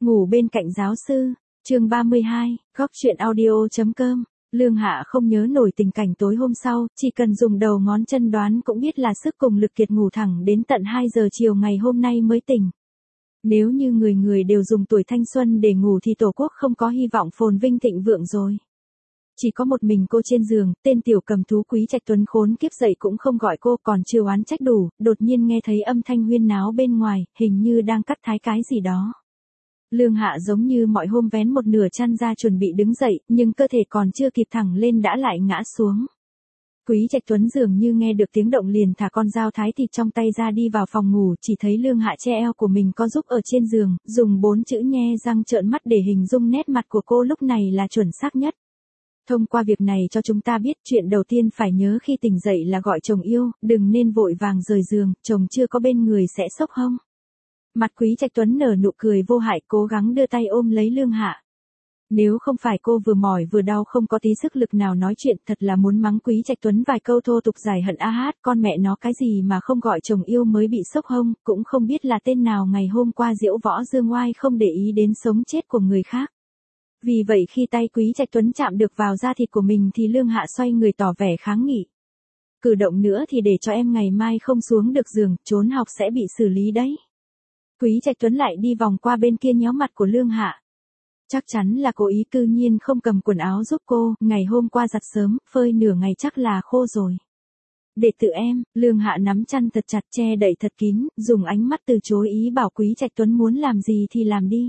Ngủ bên cạnh giáo sư, chương 32, góc chuyện audio.com. Lương Hạ không nhớ nổi tình cảnh tối hôm sau, chỉ cần dùng đầu ngón chân đoán cũng biết là sức cùng lực kiệt ngủ thẳng đến tận 2 giờ chiều ngày hôm nay mới tỉnh. Nếu như người người đều dùng tuổi thanh xuân để ngủ thì Tổ quốc không có hy vọng phồn vinh thịnh vượng rồi. Chỉ có một mình cô trên giường, tên tiểu cầm thú Quý Trạch Tuấn khốn kiếp dậy cũng không gọi cô, còn chưa oán trách đủ, đột nhiên nghe thấy âm thanh huyên náo bên ngoài, hình như đang cắt thái cái gì đó. Lương Hạ giống như mọi hôm vén một nửa chăn ra chuẩn bị đứng dậy, nhưng cơ thể còn chưa kịp thẳng lên đã lại ngã xuống. Quý Trạch Tuấn dường như nghe được tiếng động liền thả con dao thái thịt trong tay ra đi vào phòng ngủ, chỉ thấy Lương Hạ che eo của mình có giúp ở trên giường, dùng 4 chữ nhe răng trợn mắt để hình dung nét mặt của cô lúc này là chuẩn xác nhất. Thông qua việc này cho chúng ta biết chuyện đầu tiên phải nhớ khi tỉnh dậy là gọi chồng yêu, đừng nên vội vàng rời giường, chồng chưa có bên người sẽ sốc hông. Mặt Quý Trạch Tuấn nở nụ cười vô hại, cố gắng đưa tay ôm lấy Lương Hạ. Nếu không phải cô vừa mỏi vừa đau không có tí sức lực nào nói chuyện, thật là muốn mắng Quý Trạch Tuấn vài câu thô tục giải hận a hát, con mẹ nó cái gì mà không gọi chồng yêu mới bị sốc hông, cũng không biết là tên nào ngày hôm qua diễu võ dương oai không để ý đến sống chết của người khác. Vì vậy khi tay Quý Trạch Tuấn chạm được vào da thịt của mình thì Lương Hạ xoay người tỏ vẻ kháng nghị. Cử động nữa thì để cho em ngày mai không xuống được giường, trốn học sẽ bị xử lý đấy. Quý Trạch Tuấn lại đi vòng qua bên kia nhéo mặt của Lương Hạ. Chắc chắn là cố ý, cư nhiên không cầm quần áo giúp cô, ngày hôm qua giặt sớm, phơi nửa ngày chắc là khô rồi. Để tự em, Lương Hạ nắm chăn thật chặt che đậy thật kín, dùng ánh mắt từ chối ý bảo Quý Trạch Tuấn muốn làm gì thì làm đi.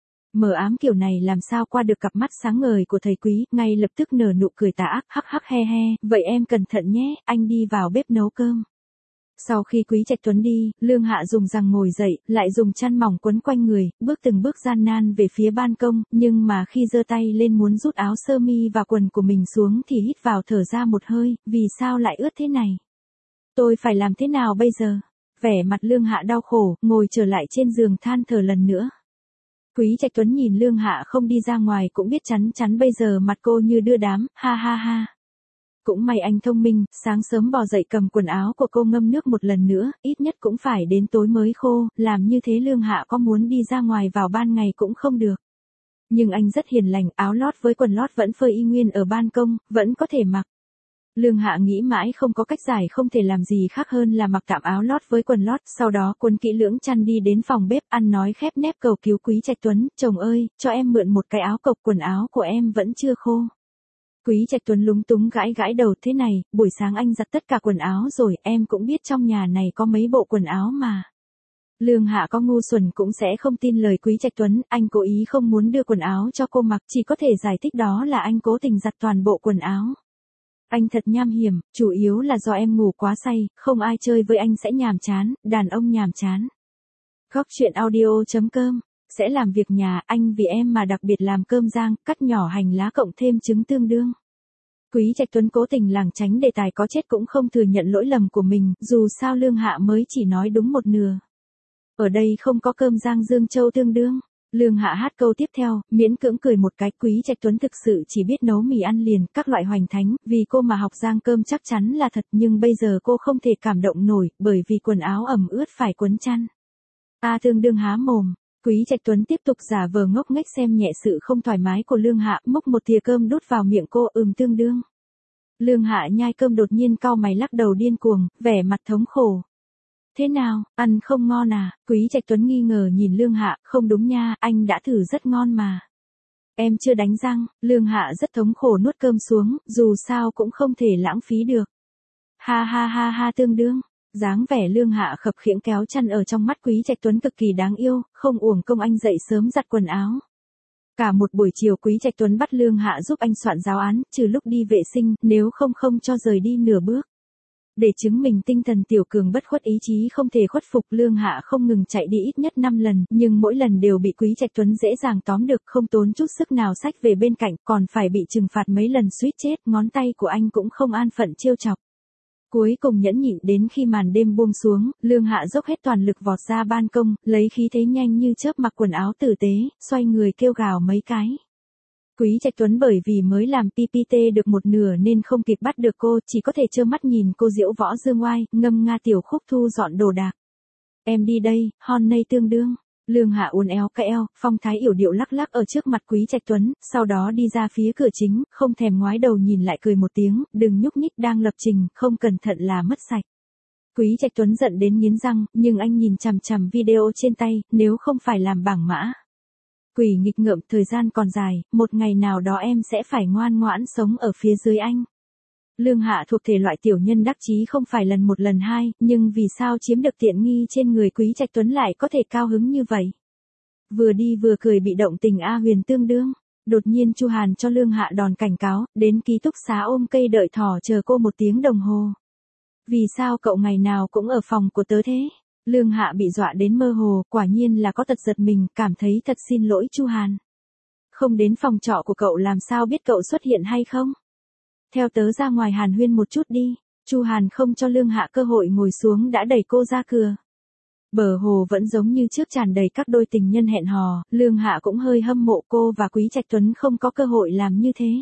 Mờ ám kiểu này làm sao qua được cặp mắt sáng ngời của thầy Quý, ngay lập tức nở nụ cười tà ác, hắc hắc he he, vậy em cẩn thận nhé, anh đi vào bếp nấu cơm. Sau khi Quý Trạch Tuấn đi, Lương Hạ dùng giằng ngồi dậy, lại dùng chăn mỏng quấn quanh người, bước từng bước gian nan về phía ban công, nhưng mà khi giơ tay lên muốn rút áo sơ mi và quần của mình xuống thì hít vào thở ra một hơi, vì sao lại ướt thế này? Tôi phải làm thế nào bây giờ? Vẻ mặt Lương Hạ đau khổ, ngồi trở lại trên giường than thở lần nữa. Quý Trạch Tuấn nhìn Lương Hạ không đi ra ngoài cũng biết chắn chắn bây giờ mặt cô như đưa đám, ha ha ha. Cũng may anh thông minh, sáng sớm bò dậy cầm quần áo của cô ngâm nước một lần nữa, ít nhất cũng phải đến tối mới khô, làm như thế Lương Hạ có muốn đi ra ngoài vào ban ngày cũng không được. Nhưng anh rất hiền lành, áo lót với quần lót vẫn phơi y nguyên ở ban công, vẫn có thể mặc. Lương Hạ nghĩ mãi không có cách giải, không thể làm gì khác hơn là mặc tạm áo lót với quần lót, sau đó quấn kỹ lưỡng chăn đi đến phòng bếp, ăn nói khép nép cầu cứu Quý Trạch Tuấn, chồng ơi, cho em mượn một cái áo cộc, quần áo của em vẫn chưa khô. Quý Trạch Tuấn lúng túng gãi gãi đầu, thế này, buổi sáng anh giặt tất cả quần áo rồi, em cũng biết trong nhà này có mấy bộ quần áo mà. Lương Hạ có ngu xuẩn cũng sẽ không tin lời Quý Trạch Tuấn, anh cố ý không muốn đưa quần áo cho cô mặc, chỉ có thể giải thích đó là anh cố tình giặt toàn bộ quần áo. Anh thật nham hiểm, chủ yếu là do em ngủ quá say, không ai chơi với anh sẽ nhàm chán, đàn ông nhàm chán. Góc chuyện audio.com. Sẽ làm việc nhà, anh vì em mà đặc biệt làm cơm rang, cắt nhỏ hành lá cộng thêm trứng tương đương. Quý Trạch Tuấn cố tình lảng tránh đề tài có chết cũng không thừa nhận lỗi lầm của mình, dù sao Lương Hạ mới chỉ nói đúng một nửa. Ở đây không có cơm rang Dương Châu tương đương. Lương Hạ hát câu tiếp theo, miễn cưỡng cười một cái. Quý Trạch Tuấn thực sự chỉ biết nấu mì ăn liền, các loại hoành thánh, vì cô mà học rang cơm chắc chắn là thật, nhưng bây giờ cô không thể cảm động nổi, bởi vì quần áo ẩm ướt phải quấn chăn. Tương đương há mồm. Quý Trạch Tuấn tiếp tục giả vờ ngốc nghếch xem nhẹ sự không thoải mái của Lương Hạ, múc một thìa cơm đút vào miệng cô, tương đương. Lương Hạ nhai cơm đột nhiên cau mày lắc đầu điên cuồng, vẻ mặt thống khổ. Thế nào, ăn không ngon à? Quý Trạch Tuấn nghi ngờ nhìn Lương Hạ, không đúng nha, anh đã thử rất ngon mà. Em chưa đánh răng. Lương Hạ rất thống khổ nuốt cơm xuống, dù sao cũng không thể lãng phí được. Ha ha ha ha, tương đương. Dáng vẻ Lương Hạ khập khiễng kéo chăn ở trong mắt Quý Trạch Tuấn cực kỳ đáng yêu, không uổng công anh dậy sớm giặt quần áo. Cả một buổi chiều Quý Trạch Tuấn bắt Lương Hạ giúp anh soạn giáo án, trừ lúc đi vệ sinh, nếu không cho rời đi nửa bước. Để chứng minh tinh thần tiểu cường bất khuất, ý chí không thể khuất phục, Lương Hạ không ngừng chạy đi ít nhất 5 lần, nhưng mỗi lần đều bị Quý Trạch Tuấn dễ dàng tóm được, không tốn chút sức nào xách về bên cạnh, còn phải bị trừng phạt mấy lần suýt chết, ngón tay của anh cũng không an phận trêu chọc. Cuối cùng nhẫn nhịn đến khi màn đêm buông xuống, Lương Hạ dốc hết toàn lực vọt ra ban công, lấy khí thế nhanh như chớp mặc quần áo tử tế, xoay người kêu gào mấy cái. Quý Trạch Tuấn bởi vì mới làm PPT được một nửa nên không kịp bắt được cô, chỉ có thể trơ mắt nhìn cô diễu võ dương oai, ngâm nga tiểu khúc thu dọn đồ đạc. Em đi đây, hon nây tương đương. Lương Hạ uốn éo cái eo, phong thái yểu điệu lắc lắc ở trước mặt Quý Trạch Tuấn, sau đó đi ra phía cửa chính, không thèm ngoái đầu nhìn lại cười một tiếng, đừng nhúc nhích đang lập trình, không cẩn thận là mất sạch. Quý Trạch Tuấn giận đến nghiến răng, nhưng anh nhìn chằm chằm video trên tay, nếu không phải làm bảng mã. Quỷ nghịch ngợm, thời gian còn dài, một ngày nào đó em sẽ phải ngoan ngoãn sống ở phía dưới anh. Lương Hạ thuộc thể loại tiểu nhân đắc chí không phải lần một lần hai, nhưng vì sao chiếm được tiện nghi trên người Quý Trạch Tuấn lại có thể cao hứng như vậy? Vừa đi vừa cười bị động tình A Huyền tương đương. Đột nhiên Chu Hàn cho Lương Hạ đòn cảnh cáo, đến ký túc xá ôm cây đợi thỏ chờ cô 1 tiếng đồng hồ. Vì sao cậu ngày nào cũng ở phòng của tớ thế? Lương Hạ bị dọa đến mơ hồ, quả nhiên là có tật giật mình, cảm thấy thật xin lỗi Chu Hàn. Không đến phòng trọ của cậu làm sao biết cậu xuất hiện hay không? Theo tớ ra ngoài hàn huyên một chút đi. Chu Hàn không cho Lương Hạ cơ hội ngồi xuống đã đẩy cô ra cửa. Bờ hồ vẫn giống như trước tràn đầy các đôi tình nhân hẹn hò, Lương Hạ cũng hơi hâm mộ cô và Quý Trạch Tuấn không có cơ hội làm như thế.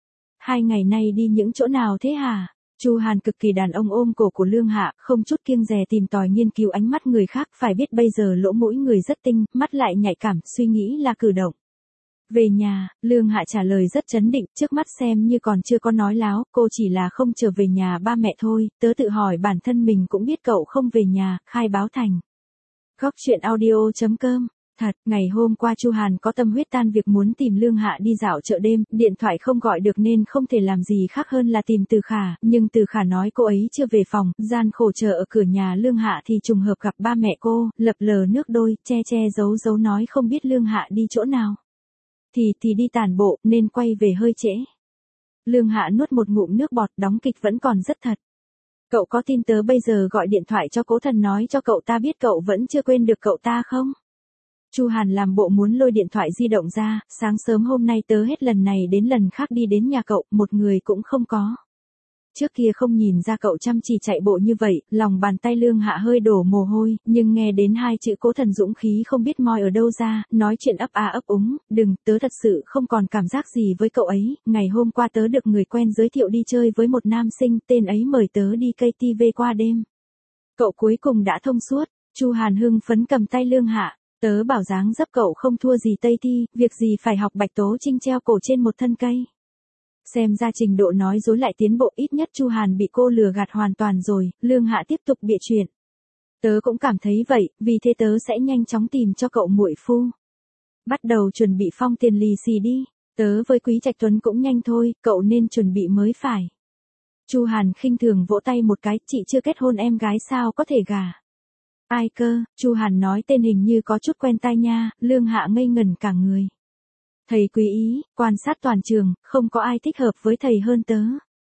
2 ngày nay đi những chỗ nào thế hả? Chu Hàn cực kỳ đàn ông ôm cổ của Lương Hạ, không chút kiêng dè tìm tòi nghiên cứu ánh mắt người khác, phải biết bây giờ lỗ mũi người rất tinh, mắt lại nhạy cảm, suy nghĩ là cử động. Về nhà, Lương Hạ trả lời rất trấn định, trước mắt xem như còn chưa có nói láo, cô chỉ là không trở về nhà ba mẹ thôi, tớ tự hỏi bản thân mình cũng biết cậu không về nhà, khai báo thành. Góc truyện audio.com. Thật, ngày hôm qua Chu Hàn có tâm huyết tan việc muốn tìm Lương Hạ đi dạo chợ đêm, điện thoại không gọi được nên không thể làm gì khác hơn là tìm Từ Khả, nhưng Từ Khả nói cô ấy chưa về phòng, gian khổ chờ ở cửa nhà Lương Hạ thì trùng hợp gặp ba mẹ cô, lập lờ nước đôi, che giấu nói không biết Lương Hạ đi chỗ nào. Thì đi tản bộ, nên quay về hơi trễ. Lương Hạ nuốt một ngụm nước bọt, đóng kịch vẫn còn rất thật. Cậu có tin tớ bây giờ gọi điện thoại cho Cố Thần nói cho cậu ta biết cậu vẫn chưa quên được cậu ta không? Chu Hàn làm bộ muốn lôi điện thoại di động ra, sáng sớm hôm nay tớ hết lần này đến lần khác đi đến nhà cậu, một người cũng không có. Trước kia không nhìn ra cậu chăm chỉ chạy bộ như vậy, lòng bàn tay Lương Hạ hơi đổ mồ hôi, nhưng nghe đến 2 chữ Cố Thần dũng khí không biết moi ở đâu ra, nói chuyện ấp a ấp úng, đừng, tớ thật sự không còn cảm giác gì với cậu ấy, ngày hôm qua tớ được người quen giới thiệu đi chơi với một nam sinh, tên ấy mời tớ đi KTV qua đêm. Cậu cuối cùng đã thông suốt, Chu Hàn hưng phấn cầm tay Lương Hạ, tớ bảo dáng dấp cậu không thua gì Tây Thi, việc gì phải học Bạch Tố Trinh treo cổ trên một thân cây. Xem ra trình độ nói dối lại tiến bộ, ít nhất Chu Hàn bị cô lừa gạt hoàn toàn rồi, Lương Hạ tiếp tục bịa chuyện. Tớ cũng cảm thấy vậy, vì thế tớ sẽ nhanh chóng tìm cho cậu muội phu. Bắt đầu chuẩn bị phong tiền lì xì đi, tớ với Quý Trạch Tuấn cũng nhanh thôi, cậu nên chuẩn bị mới phải. Chu Hàn khinh thường vỗ tay một cái, chị chưa kết hôn em gái sao có thể gả. Ai cơ, Chu Hàn nói tên hình như có chút quen tai nha, Lương Hạ ngây ngẩn cả người. Thầy Quý ý, quan sát toàn trường, không có ai thích hợp với thầy hơn tớ.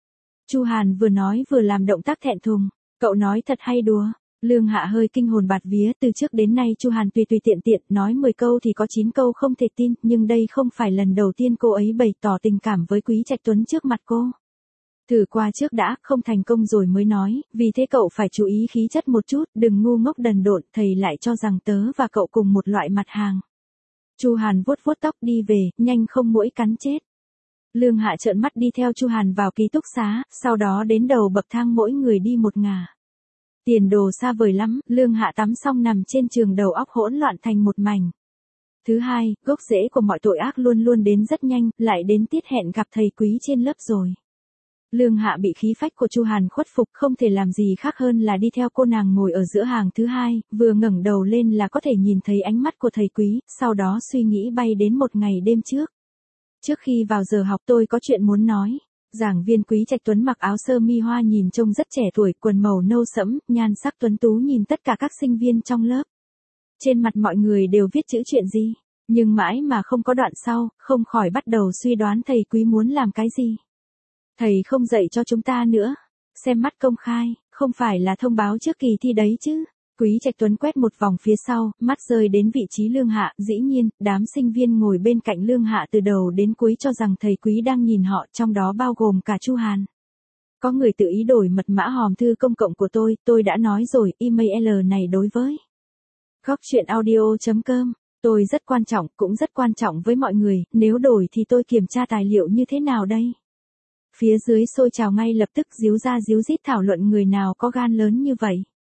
Chu Hàn vừa nói vừa làm động tác thẹn thùng, cậu nói thật hay đùa? Lương Hạ hơi kinh hồn bạt vía, từ trước đến nay Chu Hàn tùy tiện, nói 10 câu thì có 9 câu không thể tin, nhưng đây không phải lần đầu tiên cô ấy bày tỏ tình cảm với Quý Trạch Tuấn trước mặt cô. Thử qua trước đã, không thành công rồi mới nói, vì thế cậu phải chú ý khí chất một chút, đừng ngu ngốc đần độn, thầy lại cho rằng tớ và cậu cùng một loại mặt hàng. Chu Hàn vuốt tóc đi về, nhanh không muỗi cắn chết. Lương Hạ trợn mắt đi theo Chu Hàn vào ký túc xá, sau đó đến đầu bậc thang mỗi người đi một ngả. Tiền đồ xa vời lắm, Lương Hạ tắm xong nằm trên giường đầu óc hỗn loạn thành một mảnh. Thứ hai, gốc rễ của mọi tội ác luôn luôn đến rất nhanh, lại đến tiết hẹn gặp thầy Quý trên lớp rồi. Lương Hạ bị khí phách của Chu Hàn khuất phục, không thể làm gì khác hơn là đi theo cô nàng ngồi ở giữa hàng thứ hai, vừa ngẩng đầu lên là có thể nhìn thấy ánh mắt của thầy Quý, sau đó suy nghĩ bay đến một ngày đêm trước. Trước khi vào giờ học tôi có chuyện muốn nói. Giảng viên Quý Trạch Tuấn mặc áo sơ mi hoa nhìn trông rất trẻ tuổi, quần màu nâu sẫm, nhan sắc tuấn tú nhìn tất cả các sinh viên trong lớp. Trên mặt mọi người đều viết chữ chuyện gì, nhưng mãi mà không có đoạn sau, không khỏi bắt đầu suy đoán thầy Quý muốn làm cái gì. Thầy không dạy cho chúng ta nữa. Xem mắt công khai, không phải là thông báo trước kỳ thi đấy chứ. Quý Trạch Tuấn quét một vòng phía sau, mắt rơi đến vị trí Lương Hạ, dĩ nhiên, đám sinh viên ngồi bên cạnh Lương Hạ từ đầu đến cuối cho rằng thầy Quý đang nhìn họ, trong đó bao gồm cả Chu Hàn. Có người tự ý đổi mật mã hòm thư công cộng của tôi đã nói rồi, email này đối với góc truyện audio.com, tôi rất quan trọng, cũng rất quan trọng với mọi người, nếu đổi thì tôi kiểm tra tài liệu như thế nào đây? Phía dưới sôi trào ngay lập tức, díu ra díu dít thảo luận người nào có gan lớn như vậy.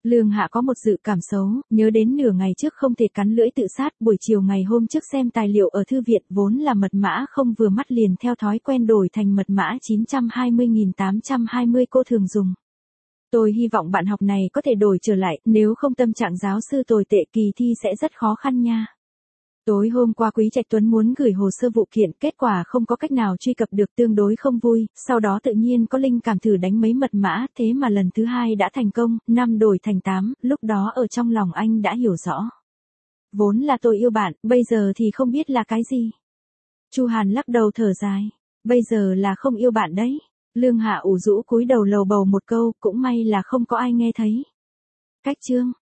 Lương Hạ có một dự cảm xấu, nhớ đến nửa ngày trước không thể cắn lưỡi tự sát, buổi chiều ngày hôm trước xem tài liệu ở thư viện vốn là mật mã không vừa mắt liền theo thói quen đổi thành mật mã 920.820 cô thường dùng. Tôi hy vọng bạn học này có thể đổi trở lại, nếu không tâm trạng giáo sư tồi tệ kỳ thi sẽ rất khó khăn nha. Tối hôm qua Quý Trạch Tuấn muốn gửi hồ sơ vụ kiện, kết quả không có cách nào truy cập được, tương đối không vui, sau đó tự nhiên có linh cảm thử đánh mấy mật mã, thế mà lần thứ hai đã thành công, 5 đổi thành 8, lúc đó ở trong lòng anh đã hiểu rõ. Vốn là tôi yêu bạn, bây giờ thì không biết là cái gì. Chu Hàn lắc đầu thở dài, bây giờ là không yêu bạn đấy. Lương Hạ ủ rũ cúi đầu lầu bầu một câu, cũng may là không có ai nghe thấy. Cách chương